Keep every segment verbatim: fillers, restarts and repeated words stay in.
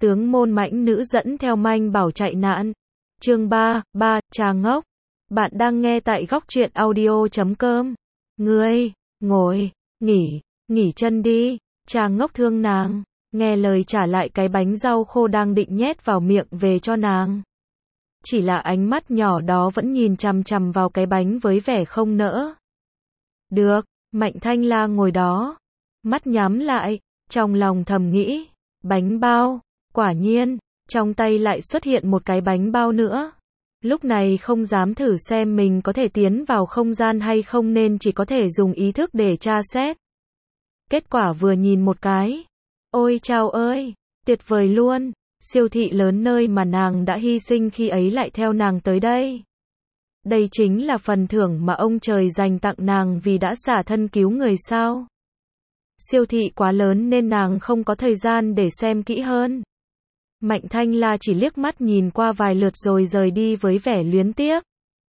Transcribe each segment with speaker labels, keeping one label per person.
Speaker 1: tướng môn mãnh nữ dẫn theo manh bảo chạy nạn. Chương ba, ba, Trà ngốc. Bạn đang nghe tại góc truyện audio chấm com. Ngươi, ngồi, nghỉ, nghỉ chân đi. Trà ngốc thương nàng, nghe lời trả lại cái bánh rau khô đang định nhét vào miệng về cho nàng. Chỉ là ánh mắt nhỏ đó vẫn nhìn chằm chằm vào cái bánh với vẻ không nỡ. Được, Mạnh Thanh La ngồi đó, mắt nhắm lại, trong lòng thầm nghĩ, bánh bao, quả nhiên, trong tay lại xuất hiện một cái bánh bao nữa. Lúc này không dám thử xem mình có thể tiến vào không gian hay không nên chỉ có thể dùng ý thức để tra xét. Kết quả vừa nhìn một cái. Ôi chao ơi, tuyệt vời luôn, siêu thị lớn nơi mà nàng đã hy sinh khi ấy lại theo nàng tới đây. Đây chính là phần thưởng mà ông trời dành tặng nàng vì đã xả thân cứu người sao. Siêu thị quá lớn nên nàng không có thời gian để xem kỹ hơn. Mạnh Thanh La chỉ liếc mắt nhìn qua vài lượt rồi rời đi với vẻ luyến tiếc.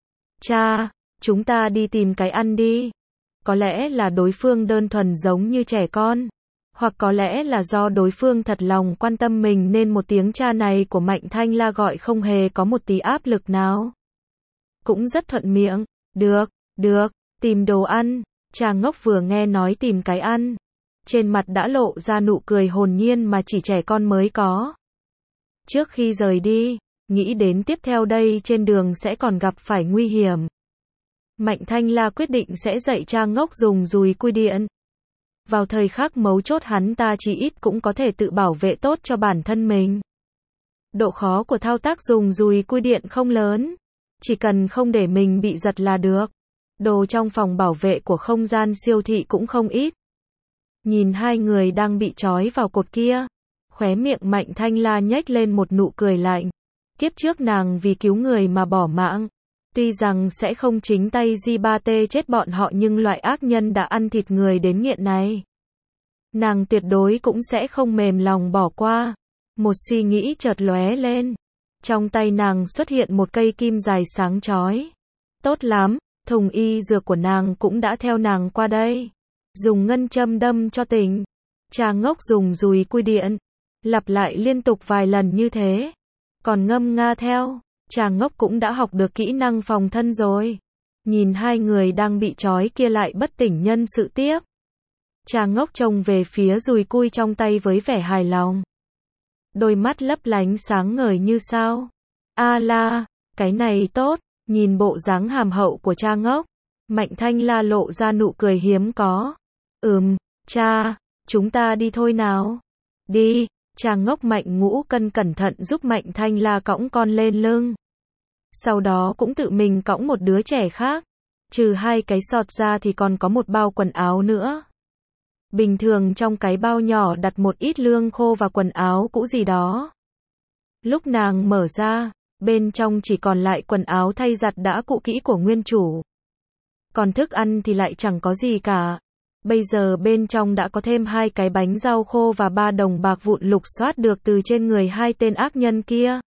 Speaker 1: Cha, chúng ta đi tìm cái ăn đi. Có lẽ là đối phương đơn thuần giống như trẻ con. Hoặc có lẽ là do đối phương thật lòng quan tâm mình nên một tiếng cha này của Mạnh Thanh La gọi không hề có một tí áp lực nào. Cũng rất thuận miệng. Được, được, tìm đồ ăn. Cha ngốc vừa nghe nói tìm cái ăn. Trên mặt đã lộ ra nụ cười hồn nhiên mà chỉ trẻ con mới có. Trước khi rời đi, nghĩ đến tiếp theo đây trên đường sẽ còn gặp phải nguy hiểm. Mạnh Thanh La quyết định sẽ dạy cha ngốc dùng dùi cui điện. Vào thời khắc mấu chốt hắn ta chỉ ít cũng có thể tự bảo vệ tốt cho bản thân mình. Độ khó của thao tác dùng dùi cui điện không lớn. Chỉ cần không để mình bị giật là được. Đồ trong phòng bảo vệ của không gian siêu thị cũng không ít. Nhìn hai người đang bị trói vào cột kia. Khóe miệng Mạnh Thanh La nhếch lên một nụ cười lạnh. Kiếp trước nàng vì cứu người mà bỏ mạng. Tuy rằng sẽ không chính tay di ba tê chết bọn họ nhưng loại ác nhân đã ăn thịt người đến nghiện này. Nàng tuyệt đối cũng sẽ không mềm lòng bỏ qua. Một suy nghĩ chợt lóe lên. Trong tay nàng xuất hiện một cây kim dài sáng chói. Tốt lắm, thùng y dược của nàng cũng đã theo nàng qua đây. Dùng ngân châm đâm cho tỉnh. Cha ngốc dùng dùi cui điện. Lặp lại liên tục vài lần như thế. Còn ngâm nga theo. Cha ngốc cũng đã học được kỹ năng phòng thân rồi. Nhìn hai người đang bị trói kia lại bất tỉnh nhân sự tiếp. Cha ngốc trông về phía dùi cui trong tay với vẻ hài lòng. Đôi mắt lấp lánh sáng ngời như sao. A la, cái này tốt. Nhìn bộ dáng hàm hậu của cha ngốc. Mạnh Thanh La lộ ra nụ cười hiếm có. Ừm, cha, chúng ta đi thôi nào. Đi. Cha ngốc Mạnh Ngũ Cân cẩn thận giúp Mạnh Thanh La cõng con lên lưng. Sau đó cũng tự mình cõng một đứa trẻ khác. Trừ hai cái sọt ra thì còn có một bao quần áo nữa. Bình thường trong cái bao nhỏ đặt một ít lương khô và quần áo cũ gì đó. Lúc nàng mở ra, bên trong chỉ còn lại quần áo thay giặt đã cũ kỹ của nguyên chủ. Còn thức ăn thì lại chẳng có gì cả. Bây giờ bên trong đã có thêm hai cái bánh rau khô và ba đồng bạc vụn lục soát được từ trên người hai tên ác nhân kia.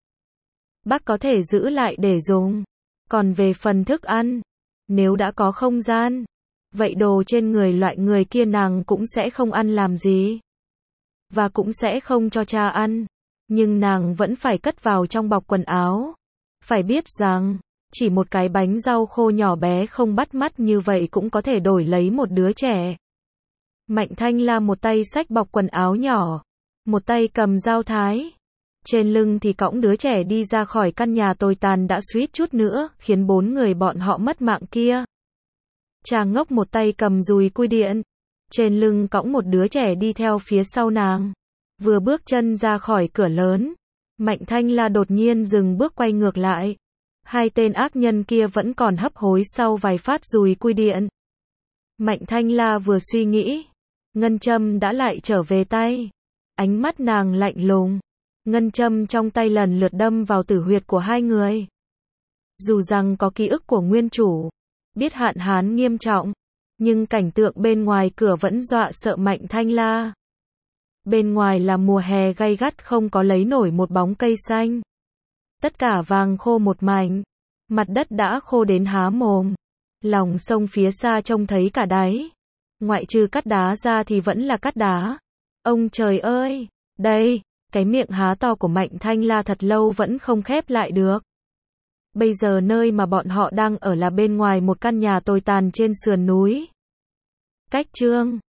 Speaker 1: Bác có thể giữ lại để dùng. Còn về phần thức ăn, nếu đã có không gian, vậy đồ trên người loại người kia nàng cũng sẽ không ăn làm gì. Và cũng sẽ không cho cha ăn. Nhưng nàng vẫn phải cất vào trong bọc quần áo. Phải biết rằng, chỉ một cái bánh rau khô nhỏ bé không bắt mắt như vậy cũng có thể đổi lấy một đứa trẻ. Mạnh Thanh La một tay xách bọc quần áo nhỏ, một tay cầm dao thái. Trên lưng thì cõng đứa trẻ đi ra khỏi căn nhà tồi tàn đã suýt chút nữa khiến bốn người bọn họ mất mạng kia. Cha ngốc một tay cầm dùi cui điện, trên lưng cõng một đứa trẻ đi theo phía sau nàng. Vừa bước chân ra khỏi cửa lớn, Mạnh Thanh La đột nhiên dừng bước quay ngược lại. Hai tên ác nhân kia vẫn còn hấp hối sau vài phát dùi cui điện. Mạnh Thanh La vừa suy nghĩ, ngân châm đã lại trở về tay. Ánh mắt nàng lạnh lùng. Ngân châm trong tay lần lượt đâm vào tử huyệt của hai người. Dù rằng có ký ức của nguyên chủ, biết hạn hán nghiêm trọng, nhưng cảnh tượng bên ngoài cửa vẫn dọa sợ Mạnh Thanh La. Bên ngoài là mùa hè gay gắt không có lấy nổi một bóng cây xanh. Tất cả vàng khô một mảnh. Mặt đất đã khô đến há mồm. Lòng sông phía xa trông thấy cả đáy. Ngoại trừ cát đá ra thì vẫn là cát đá. Ông trời ơi! Đây! Cái miệng há to của Mạnh Thanh La thật lâu vẫn không khép lại được. Bây giờ nơi mà bọn họ đang ở là bên ngoài một căn nhà tồi tàn trên sườn núi. Cách Chương